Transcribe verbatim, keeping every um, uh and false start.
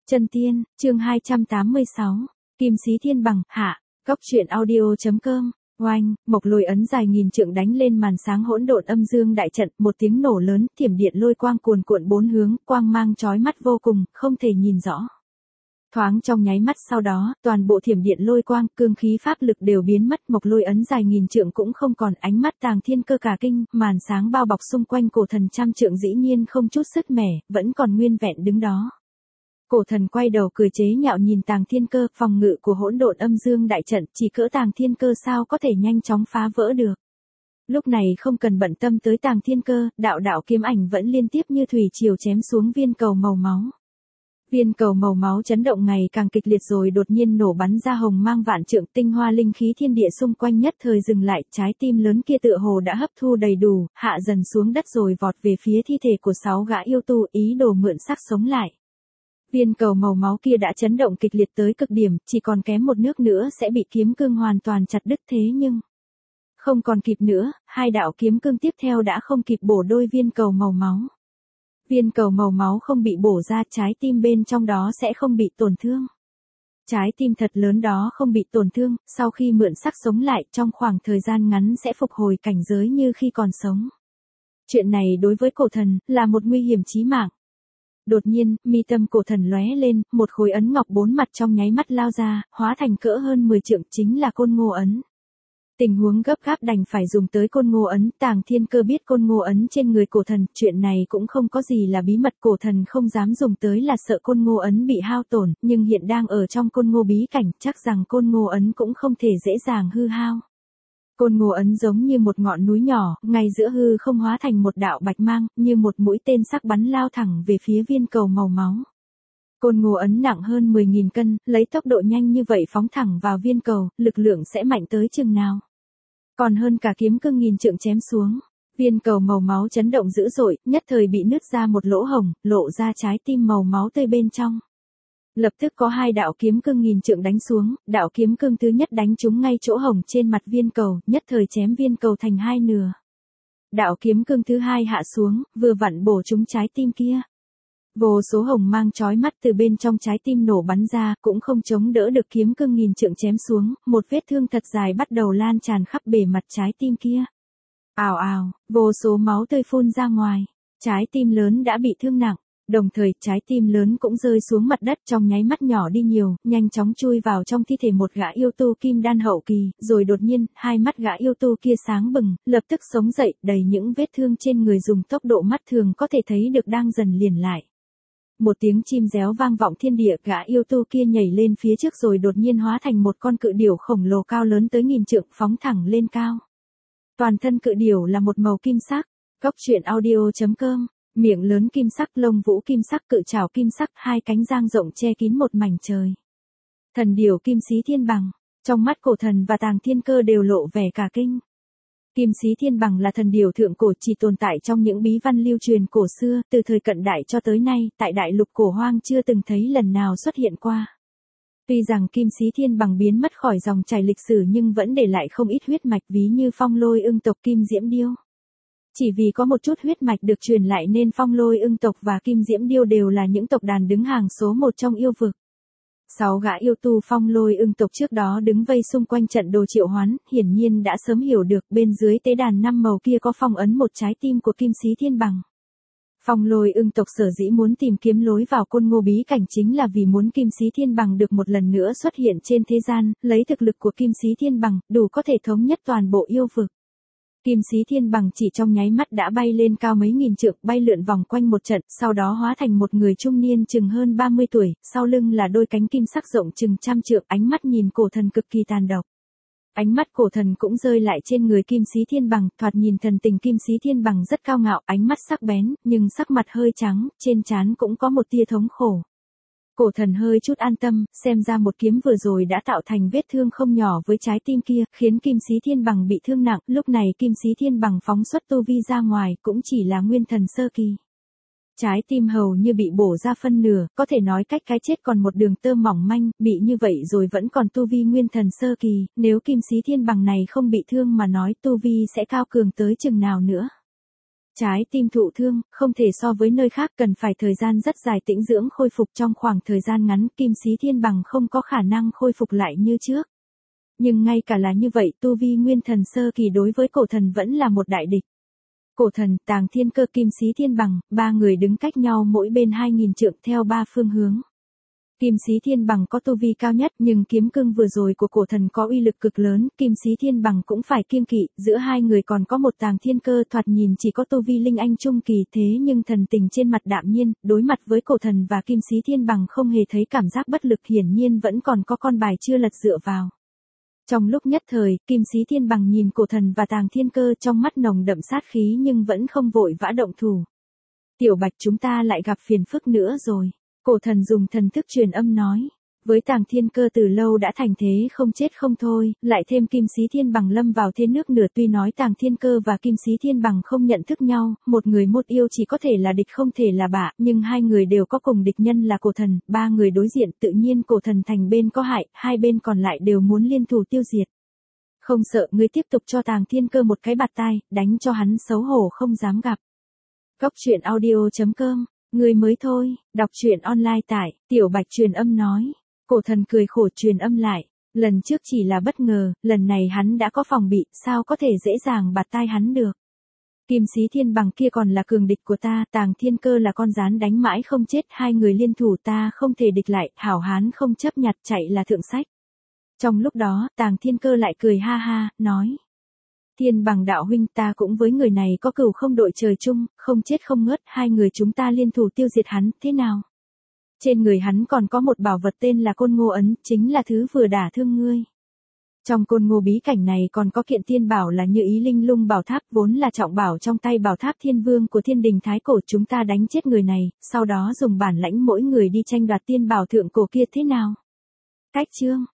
Chân tiên, chương hai trăm tám mươi sáu, Kim Xí Thiên Bằng, hạ, Cóc truyện audio.com, oanh, một lôi ấn dài nghìn trượng đánh lên màn sáng hỗn độn âm dương đại trận, một tiếng nổ lớn, thiểm điện lôi quang cuồn cuộn bốn hướng, quang mang chói mắt vô cùng, không thể nhìn rõ. Thoáng trong nháy mắt sau đó, toàn bộ thiểm điện lôi quang, cương khí pháp lực đều biến mất, một lôi ấn dài nghìn trượng cũng không còn, ánh mắt Tàng Thiên Cơ cả kinh, màn sáng bao bọc xung quanh cổ thần trăm trượng dĩ nhiên không chút sứt mẻ, vẫn còn nguyên vẹn đứng đó. Cổ thần quay đầu cười chế nhạo nhìn Tàng Thiên Cơ, phòng ngự của hỗn độn âm dương đại trận, chỉ cỡ Tàng Thiên Cơ sao có thể nhanh chóng phá vỡ được. Lúc này không cần bận tâm tới Tàng Thiên Cơ, đạo đạo kiếm ảnh vẫn liên tiếp như thủy triều chém xuống viên cầu màu máu. Viên cầu màu máu chấn động ngày càng kịch liệt rồi đột nhiên nổ bắn ra hồng mang vạn trượng, tinh hoa linh khí thiên địa xung quanh nhất thời dừng lại, trái tim lớn kia tựa hồ đã hấp thu đầy đủ, hạ dần xuống đất rồi vọt về phía thi thể của sáu gã yêu tu, ý đồ mượn xác sống lại. Viên cầu màu máu kia đã chấn động kịch liệt tới cực điểm, chỉ còn kém một nước nữa sẽ bị kiếm cương hoàn toàn chặt đứt, thế nhưng không còn kịp nữa, hai đạo kiếm cương tiếp theo đã không kịp bổ đôi viên cầu màu máu. Viên cầu màu máu không bị bổ ra, trái tim bên trong đó sẽ không bị tổn thương. Trái tim thật lớn đó không bị tổn thương, sau khi mượn xác sống lại trong khoảng thời gian ngắn sẽ phục hồi cảnh giới như khi còn sống. Chuyện này đối với cổ thần là một nguy hiểm chí mạng. Đột nhiên, mi tâm cổ thần lóe lên, một khối ấn ngọc bốn mặt trong nháy mắt lao ra, hóa thành cỡ hơn mười trượng, chính là Côn Ngô ấn. Tình huống gấp gáp đành phải dùng tới Côn Ngô ấn, Tàng Thiên Cơ biết Côn Ngô ấn trên người cổ thần, chuyện này cũng không có gì là bí mật, cổ thần không dám dùng tới là sợ Côn Ngô ấn bị hao tổn, nhưng hiện đang ở trong Côn Ngô bí cảnh, chắc rằng Côn Ngô ấn cũng không thể dễ dàng hư hao. Côn Ngô ấn giống như một ngọn núi nhỏ, ngay giữa hư không hóa thành một đạo bạch mang, như một mũi tên sắc bắn lao thẳng về phía viên cầu màu máu. Côn Ngô ấn nặng hơn mười nghìn cân, lấy tốc độ nhanh như vậy phóng thẳng vào viên cầu, lực lượng sẽ mạnh tới chừng nào? Còn hơn cả kiếm cương nghìn trượng chém xuống. Viên cầu màu máu chấn động dữ dội, nhất thời bị nứt ra một lỗ hổng, lộ ra trái tim màu máu tươi bên trong. Lập tức có hai đạo kiếm cương nghìn trượng đánh xuống, đạo kiếm cương thứ nhất đánh trúng ngay chỗ hổng trên mặt viên cầu, nhất thời chém viên cầu thành hai nửa. Đạo kiếm cương thứ hai hạ xuống, vừa vặn bổ trúng trái tim kia. Vô số hồng mang chói mắt từ bên trong trái tim nổ bắn ra, cũng không chống đỡ được kiếm cương nghìn trượng chém xuống, một vết thương thật dài bắt đầu lan tràn khắp bề mặt trái tim kia. Ào ào, vô số máu tươi phun ra ngoài, trái tim lớn đã bị thương nặng. Đồng thời, trái tim lớn cũng rơi xuống mặt đất trong nháy mắt nhỏ đi nhiều, nhanh chóng chui vào trong thi thể một gã yêu tu kim đan hậu kỳ, rồi đột nhiên, hai mắt gã yêu tu kia sáng bừng, lập tức sống dậy, đầy những vết thương trên người dùng tốc độ mắt thường có thể thấy được đang dần liền lại. Một tiếng chim réo vang vọng thiên địa, gã yêu tu kia nhảy lên phía trước rồi đột nhiên hóa thành một con cự điểu khổng lồ cao lớn tới nghìn trượng, phóng thẳng lên cao. Toàn thân cự điểu là một màu kim sắc, Cóc truyện audio.com. Miệng lớn kim sắc, lông vũ kim sắc, cự trảo kim sắc, hai cánh dang rộng che kín một mảnh trời. Thần điểu Kim Xí Thiên Bằng, trong mắt cổ thần và Tàng Thiên Cơ đều lộ vẻ cả kinh. Kim Xí Thiên Bằng là thần điểu thượng cổ chỉ tồn tại trong những bí văn lưu truyền cổ xưa, từ thời cận đại cho tới nay, tại đại lục cổ hoang chưa từng thấy lần nào xuất hiện qua. Tuy rằng Kim Xí Thiên Bằng biến mất khỏi dòng chảy lịch sử nhưng vẫn để lại không ít huyết mạch ví như Phong Lôi Ưng tộc Kim Diễm Điêu. Chỉ vì có một chút huyết mạch được truyền lại nên Phong Lôi Ưng tộc và Kim Diễm Điêu đều là những tộc đàn đứng hàng số một trong yêu vực. Sáu gã yêu tu Phong Lôi Ưng tộc trước đó đứng vây xung quanh trận đồ triệu hoán, hiển nhiên đã sớm hiểu được bên dưới tế đàn năm màu kia có phong ấn một trái tim của Kim Xí Thiên Bằng. Phong Lôi Ưng tộc sở dĩ muốn tìm kiếm lối vào Côn Ngô bí cảnh chính là vì muốn Kim Xí Thiên Bằng được một lần nữa xuất hiện trên thế gian, lấy thực lực của Kim Xí Thiên Bằng, đủ có thể thống nhất toàn bộ yêu vực. Kim Xí Thiên Bằng chỉ trong nháy mắt đã bay lên cao mấy nghìn trượng, bay lượn vòng quanh một trận, sau đó hóa thành một người trung niên chừng hơn ba mươi tuổi, sau lưng là đôi cánh kim sắc rộng chừng trăm trượng, ánh mắt nhìn cổ thần cực kỳ tàn độc. Ánh mắt cổ thần cũng rơi lại trên người Kim Xí Thiên Bằng, thoạt nhìn thần tình Kim Xí Thiên Bằng rất cao ngạo, ánh mắt sắc bén, nhưng sắc mặt hơi trắng, trên trán cũng có một tia thống khổ. Cổ thần hơi chút an tâm, xem ra một kiếm vừa rồi đã tạo thành vết thương không nhỏ với trái tim kia, khiến Kim Xí Thiên Bằng bị thương nặng, lúc này Kim Xí Thiên Bằng phóng xuất tu vi ra ngoài, cũng chỉ là nguyên thần sơ kỳ. Trái tim hầu như bị bổ ra phân nửa, có thể nói cách cái chết còn một đường tơ mỏng manh, bị như vậy rồi vẫn còn tu vi nguyên thần sơ kỳ, nếu Kim Xí Thiên Bằng này không bị thương mà nói tu vi sẽ cao cường tới chừng nào nữa. Trái tim thụ thương, không thể so với nơi khác, cần phải thời gian rất dài tĩnh dưỡng khôi phục, trong khoảng thời gian ngắn Kim Sĩ Thiên Bằng không có khả năng khôi phục lại như trước. Nhưng ngay cả là như vậy, tu vi nguyên thần sơ kỳ đối với cổ thần vẫn là một đại địch. Cổ thần, Tàng Thiên Cơ, Kim Sĩ Thiên Bằng, ba người đứng cách nhau mỗi bên hai nghìn trượng theo ba phương hướng. Kim Sĩ Thiên Bằng có tu vi cao nhất, nhưng kiếm cương vừa rồi của cổ thần có uy lực cực lớn, Kim Sĩ Thiên Bằng cũng phải kiêng kỵ, giữa hai người còn có một Tàng Thiên Cơ thoạt nhìn chỉ có tu vi linh anh trung kỳ, thế nhưng thần tình trên mặt đạm nhiên, đối mặt với cổ thần và Kim Sĩ Thiên Bằng không hề thấy cảm giác bất lực, hiển nhiên vẫn còn có con bài chưa lật dựa vào. Trong lúc nhất thời, Kim Sĩ Thiên Bằng nhìn cổ thần và Tàng Thiên Cơ, trong mắt nồng đậm sát khí nhưng vẫn không vội vã động thủ. Tiểu Bạch, chúng ta lại gặp phiền phức nữa rồi. Cổ thần dùng thần thức truyền âm nói. Với Tàng Thiên Cơ từ lâu đã thành thế không chết không thôi, lại thêm Kim Sĩ Thiên Bằng lâm vào thế nước nửa, tuy nói Tàng Thiên Cơ và Kim Sĩ Thiên Bằng không nhận thức nhau, một người một yêu chỉ có thể là địch không thể là bạ, nhưng hai người đều có cùng địch nhân là cổ thần, ba người đối diện, tự nhiên cổ thần thành bên có hại, hai bên còn lại đều muốn liên thủ tiêu diệt. Không sợ, ngươi tiếp tục cho Tàng Thiên Cơ một cái bạt tai, đánh cho hắn xấu hổ không dám gặp. Cốc truyện audio chấm com, người mới thôi, đọc truyện online tại, Tiểu Bạch truyền âm nói. Cổ thần cười khổ truyền âm lại, lần trước chỉ là bất ngờ, lần này hắn đã có phòng bị, sao có thể dễ dàng bạt tai hắn được. Kim Sĩ Thiên Bằng kia còn là cường địch của ta, Tàng Thiên Cơ là con rán đánh mãi không chết, hai người liên thủ ta không thể địch lại, hảo hán không chấp nhặt, chạy là thượng sách. Trong lúc đó, Tàng Thiên Cơ lại cười ha ha, nói. Thiên Bằng đạo huynh, ta cũng với người này có cừu không đội trời chung, không chết không ngớt, hai người chúng ta liên thủ tiêu diệt hắn, thế nào? Trên người hắn còn có một bảo vật tên là Côn Ngô Ấn, chính là thứ vừa đả thương ngươi. Trong Côn Ngô bí cảnh này còn có kiện tiên bảo là Như Ý Linh Lung Bảo Tháp, vốn là trọng bảo trong tay Bảo Tháp Thiên Vương của Thiên Đình Thái Cổ, chúng ta đánh chết người này, sau đó dùng bản lãnh mỗi người đi tranh đoạt tiên bảo thượng cổ kia, thế nào? Cách chương